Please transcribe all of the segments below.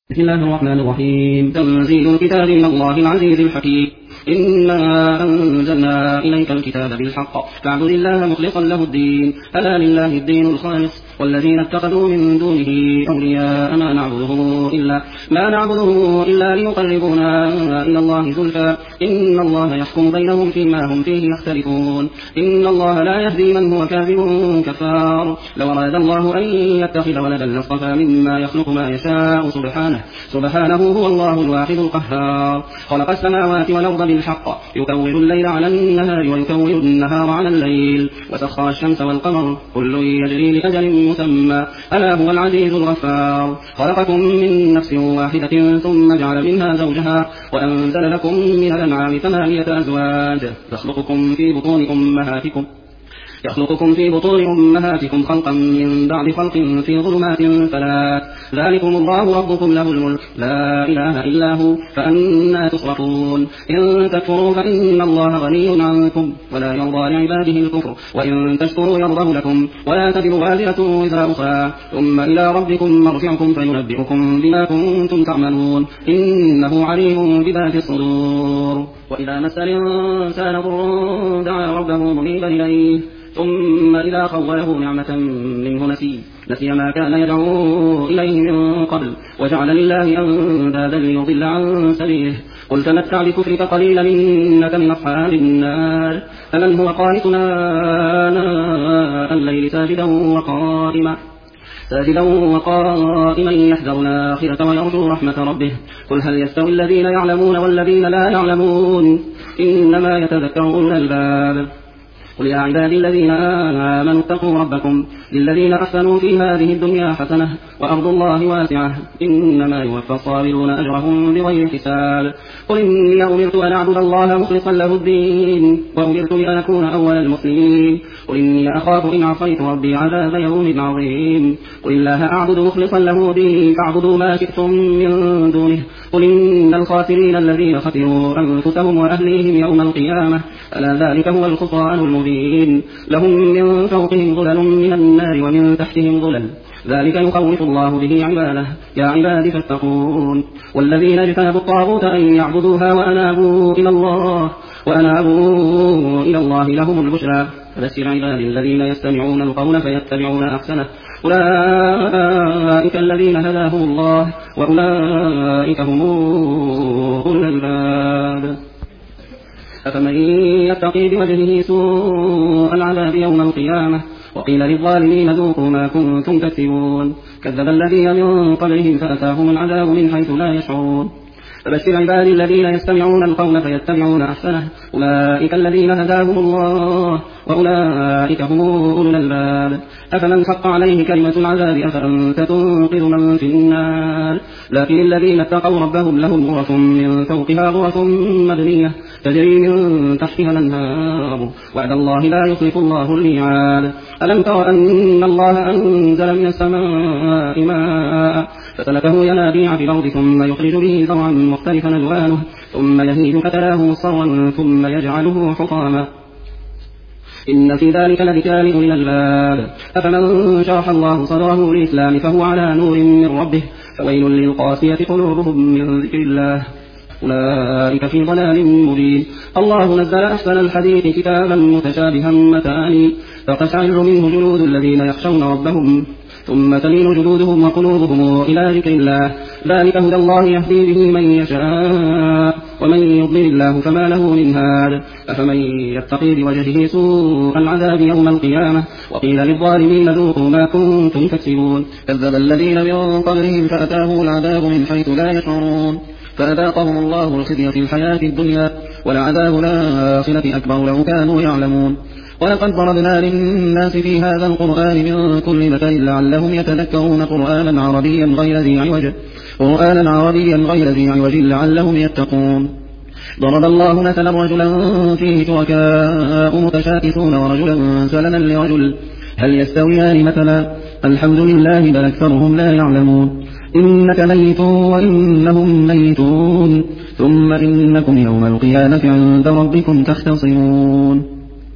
بسم الله الرحمن الرحيم. تنزيل الكتاب من الله العزيز الحكيم. إنا أنزلنا إليك الكتاب بالحق فاعبد الله مخلصا له الدين ألا لله الدين الخالص والذين اتخذوا من دونه أولياء ما نعبده إلا ليقربونا إلى الله زلفى إن الله يحكم بينهم فيما هم فيه يختلفون إن الله لا يهدي من هو كاذب كفار. لو أراد الله أن يتخذ ولدا لاصطفى مما يخلق ما يشاء سبحانه هو الله الواحد القهار. خلق السماوات والأرض بالحق يكور الليل على النهار ويكور النهار على الليل وسخر الشمس والقمر كل يجري لأجل مسمى ألا هو العزيز الغفار. خلقكم من نفس واحدة ثم جعل منها زوجها وأنزل لكم من الأنعام 8 أزواج يخلقكم في بطون أمهاتكم خلقا من بعد خلق في ظلمات ثلاث ذلكم الله ربكم له الملك لا إله إلا هو فأنا تصرفون. إن تكفروا فإن الله غني عنكم ولا يرضى لعباده الكفر وإن تشكروا يرضه لكم ولا تزر وازرة وزر أخرى ثم إلى ربكم مرجعكم فينبئكم بما كنتم تعملون إنه عليم بذات الصدور. وإذا مس الإنسان ضر دعا ربه منيبا إليه ثم إذا خوله نعمة منه نسي ما كان يدعو إليه من قبل وجعل لله أندادا ليضل عن سبيله. قل تمتع بكفرك قليلا إنك من أصحاب النار. فمن هو قانتنا آناء الليل ساجدا وقائما يحذر الآخرة ويرجو رحمة ربه. قل هل يستوي الذين يعلمون والذين لا يعلمون إنما يتذكر أولو الألباب. قل يا عبادي الذين آمنوا اتقوا ربكم للذين أحسنوا في هذه الدنيا حسنة وأرض الله واسعة إنما يوفى الصابرون أجرهم بغير حساب. قل إني أمرت أن أعبد الله مخلصا له الدين وأمرت بأن أكون أول المسلمين. قل إني أخاف إن عصيت ربي عذاب يوم عظيم. قل الله أعبد مخلصا له دين فاعبدوا ما شئتم من دونه. قل إن الخاسرين الذين خسروا أنفسهم وأهليهم يوم القيامة ألا ذلك هو الخسران المبين. لهم من فوقهم ظلل من النار ومن تحتهم ظلل ذلك يخوف الله به عباده يا عباد فاتقون. والذين اجتنبوا الطاغوت أن يعبدوها وأنابوا إلى الله لهم البشرى. فبشر عبادي الذين يستمعون القول فيتبعون أحسنه أولئك الذين هداهم الله وأولئك هم أولو الألباب. أفمن يتقي بوجهه سوء العذاب يوم القيامة وقيل للظالمين ذوقوا ما كنتم تكسبون. كذب الذين من قبلهم فأتاهم العذاب من حيث لا يشعرون. فبشر عبادي الذين يستمعون القول فيتبعون أحسنه أولئك الذين هداهم الله وأولئك هم أولو الألباب. أفمن حق عليه كلمة العذاب أفأنت تنقذ من في النار. لكن الذين اتقوا ربهم لهم غرف من فوقها غرف مبنية تجري من تحتها الأنهار وعد الله لا يخلف الله الميعاد. ألم تر أن الله أنزل من السماء ماء فسلكه ينابيع في الأرض ثم يخرج به زرعا مختلفا ألوانه ثم يهيج فتراه مصفرا ثم يجعله حطاما إن في ذلك لذكرى لأولي الألباب. أفمن شرح الله صدره للإسلام فهو على نور من ربه فويل للقاسية قلوبهم من ذكر الله أولئك في ضلال مبين. الله نزل أحسن الحديث كتابا متشابها مثاني فقشعر منه جلود الذين يخشون ربهم ثم تلين جلودهم وقلوبهم إلى ذكر الله ذلك هدى الله يهدي به من يشاء ومن يضلل الله فما له من هاد. أفمن يتقي بوجهه سوء العذاب يوم القيامة وقيل للظالمين ذوقوا ما كنتم تكسبون. كذب الذين من قبلهم فأتاهم العذاب من حيث لا يشعرون فأذاقهم الله الخزي في الحياة الدنيا ولعذاب الآخرة أكبر لو كانوا يعلمون. ولقد ضربنا للناس في هذا القرآن من كل مثل لعلهم يتذكرون قرآنا عربيا غير ذي عوج لعلهم يتقون. ضرب الله مثلا رجلا فيه شركاء متشاكسون ورجلا سلما لرجل هل يستويان مثلا الحمد لله بل أكثرهم لا يعلمون. إنك ميت وإنهم ميتون ثم إنكم يوم القيامة عند ربكم تختصمون.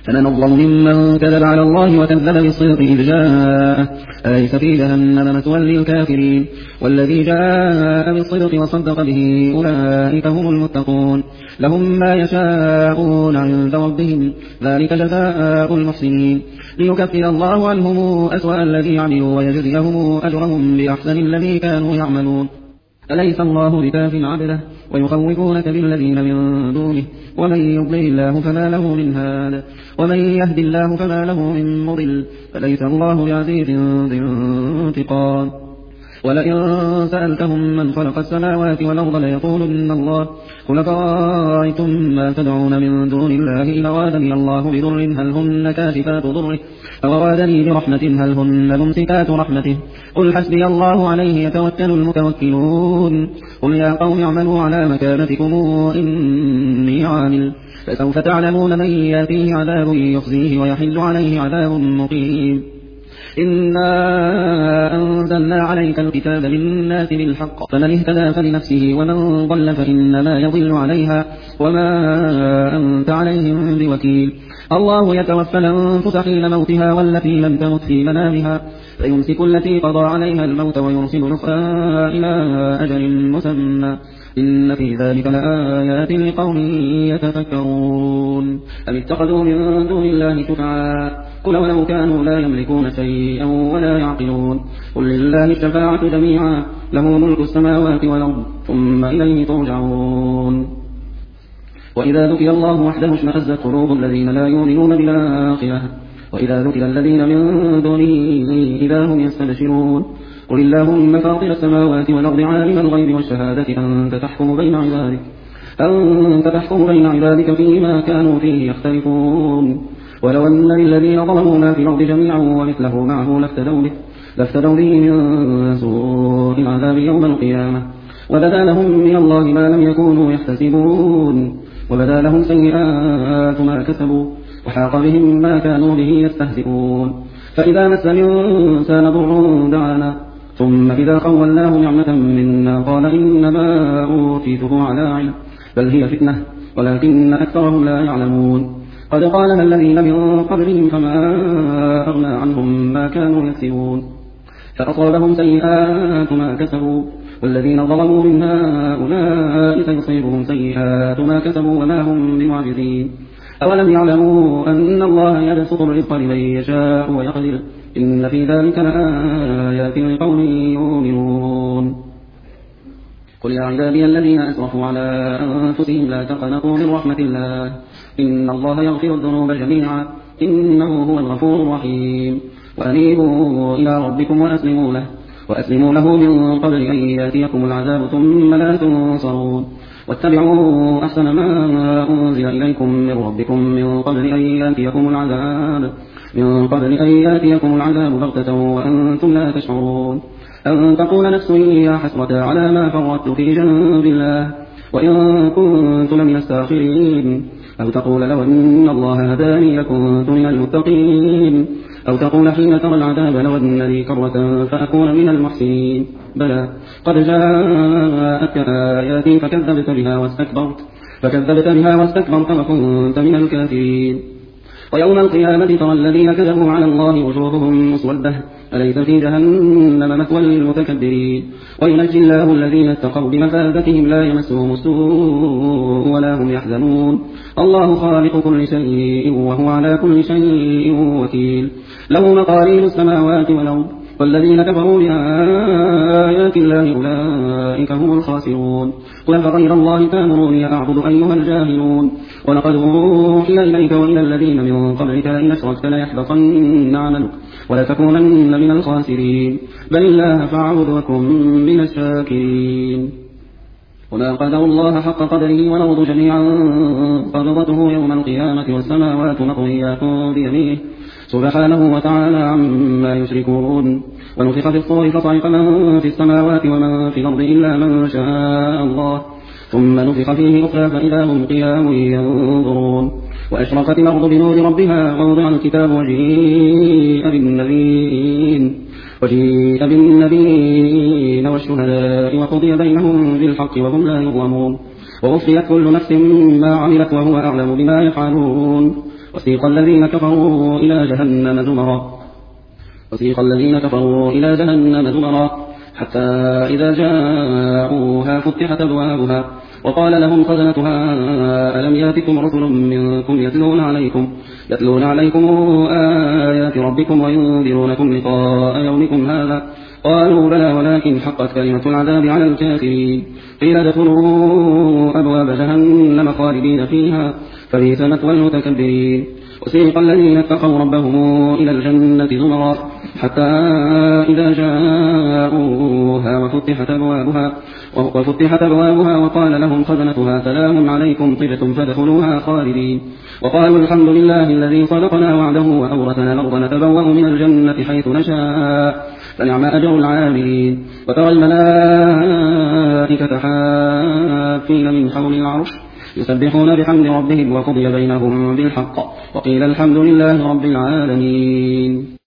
فمن أظلم ممن كذب على الله وكذب بالصدق إذ جاءه أليس في جهنم مثوى للكافرين والذي جاء بالصدق وصدق به أولئك هم المتقون لهم ما يشاءون عند ربهم ذلك جزاء المحسنين ليكفر الله عنهم أسوأ الذي عملوا ويجزيهم أجرهم بأحسن الذي كانوا يعملون أليس الله بكاف عبده ويخوفونك بالذين من دونه ومن يضلل الله فما له من هاد ومن يهد الله فما له من مضل فليس الله بعزيز ذي انتقام ولئن سألتهم من خلق السماوات والأرض ليقولن الله قل فرأيتم ما تدعون من دون الله إن أرادني الله بضر هل هن كاشفات ضره أو أرادني برحمة هل هن ممسكات رحمته قل حسبي الله عليه يتوكل المتوكلون قل يا قوم اعملوا على مكانتكم إني عامل فسوف تعلمون من يأتيه عذاب يخزيه ويحل عليه عذاب مقيم إنا أنزلنا عليك الكتاب للناس بالحق فمن اهتدى فلنفسه ومن ضل فإنما يضل عليها وما أنت عليهم بوكيل الله يتوفى الأنفس حين موتها والتي لم تمت في منامها فيمسك التي قضى عليها الموت ويرسل الأخرى إلى أجل مسمى إن في ذلك لآيات لقوم يتفكرون أم اتخذوا من دون الله شفعاء قل ولو كانوا لا يملكون شيئا ولا يعقلون قل لله الشفاعة جميعا له ملك السماوات والأرض ثم إليه ترجعون وإذا ذكر الله وحده اشمأزت قلوب الذين لا يؤمنون بالآخرة وإذا ذكر الذين من دونه إذا هم يستبشرون قل اللهم فاطر السماوات والأرض عالم الغيب والشهادة أنت تحكم بين عبادك فيما كانوا فيه يختلفون ولو أن للذين ظلموا ما في الأرض جميعا ومثله معه لافتدوا به من سوء العذاب يوم القيامة وبدا لهم من الله ما لم يكونوا يحتسبون وبدا لهم سيئات ما كسبوا وحاق بهم ما كانوا به يستهزئون فإذا مس الإنسان ضر دعانا ثم إذا خولناه نعمة منا قال إنما أوتيته على علم بل هي فتنة ولكن أكثرهم لا يعلمون قد قالها الذين من قبلهم فما أغنى عنهم ما كانوا يكسبون فأصابهم سيئات ما كسبوا والذين ظلموا من هؤلاء سيصيبهم سيئات ما كسبوا وما هم بمعجزين أولم يعلموا أن الله يبسط الرزق لمن يشاء ويقدر إن في ذلك لآيات لقوم يؤمنون قل يا عبادي الذين أسرفوا على أنفسهم لا تقنطوا من رحمة الله إن الله يغفر الذنوب جميعا إنه هو الغفور الرحيم وأنيبوا إلى ربكم وأسلموا له من قبل أن يأتيكم العذاب ثم لا تنصرون واتبعوا أحسن ما أنزل إليكم من ربكم من قبل أن يأتيكم العذاب بغتة وأنتم لا تشعرون أن تقول نفس يا حسرة على ما فرطت في جنب الله وإن كنت لمن الساخرين أو تقول لو أن الله هداني لكنت من المتقين أو تقول حين ترى العذاب لو أن لي كرة فأكون من المحسنين بلى قد جاءتك آياتي فكذبت بها واستكبرت وكنت من الكافرين ويوم القيامة ترى الذين كذبوا على الله وجوههم مسودة أليس في جهنم مثوى للمتكبرين وينجي الله الذين اتقوا بمفازتهم لا يمسهم السوء ولا هم يحزنون الله خالق كل شيء وهو على كل شيء وكيل له مقاليد السماوات والأرض والذين كفروا بآيات الله أولئك هم الخاسرون قل فغير الله تأمروني أعبد أيها الجاهلون ولقد أوحي إليك وإلى الذين من قبلك لئن أشركت ليحبطن عملك ولتكونن من الخاسرين بل الله فاعبد وكن من الشاكرين وما قدر الله حق قدره والأرض جميعا قبضته يوم القيامة والسماوات مطويات بيمينه سبحانه وتعالى عما يشركون ونفخ في الصور فصعق من في السماوات ومن في الأرض إلا من شاء الله ثم نفخ فيه أخرى فإذا هم قيام ينظرون وأشرقت الأرض بنور ربها ووضع الكتاب وجيء بالنبيين والشهداء وقضي بينهم بالحق وهم لا يظلمون ووفيت كل نفس ما عملت وهو أعلم بما يفعلون. وسيق الذين كفروا إلى جهنم زمرا حتى إذا جاءوها فتحت أبوابها وقال لهم خزنتها ألم يأتكم رسل منكم يتلون عليكم آيات ربكم وينذرونكم لقاء يومكم هذا قالوا بلى ولكن حقت كلمة العذاب على الكافرين قيل ادخلوا أبواب جهنم خالدين فيها فبئس مثوى المتكبرين. وسيق الذين اتقوا ربهم إلى الجنة زمرا حتى إذا جاءوها وفتحت أبوابها وقال لهم خزنتها سلام عليكم طبتم فادخلوها خالدين وقالوا الحمد لله الذي صدقنا وعده وأورثنا الأرض نتبوأ من الجنة حيث نشاء فنعم أجر العاملين. وترى الملائكة حافين من حول العرش يسبحون بحمد ربهم وقضي بينهم بالحق وقيل الحمد لله رب العالمين.